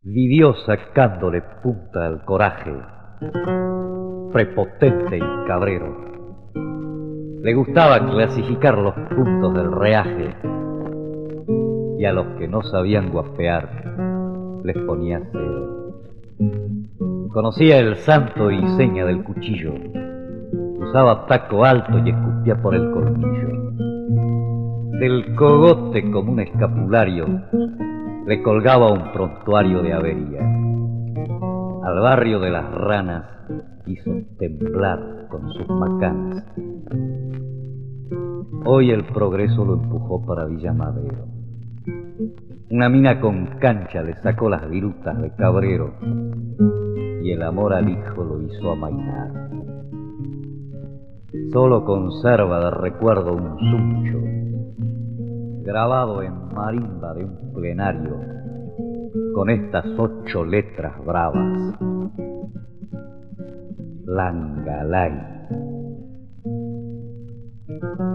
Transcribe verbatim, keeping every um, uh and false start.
Vivió sacándole punta al coraje, prepotente y cabrero. Le gustaba clasificar los puntos del reaje, y a los que no sabían guapear les ponía cero. Conocía el santo y seña del cuchillo, usaba taco alto y escupía por el colmillo. Del cogote como un escapulario le colgaba un prontuario de avería. Al barrio de las ranas hizo temblar con sus macanas. Hoy el progreso lo empujó para Villa Madero. Una mina con cancha le sacó las virutas de cabrero y el amor al hijo lo hizo amainar. Solo conserva de recuerdo un suncho grabado en marimba de un plenario con estas ocho letras bravas: Langalay.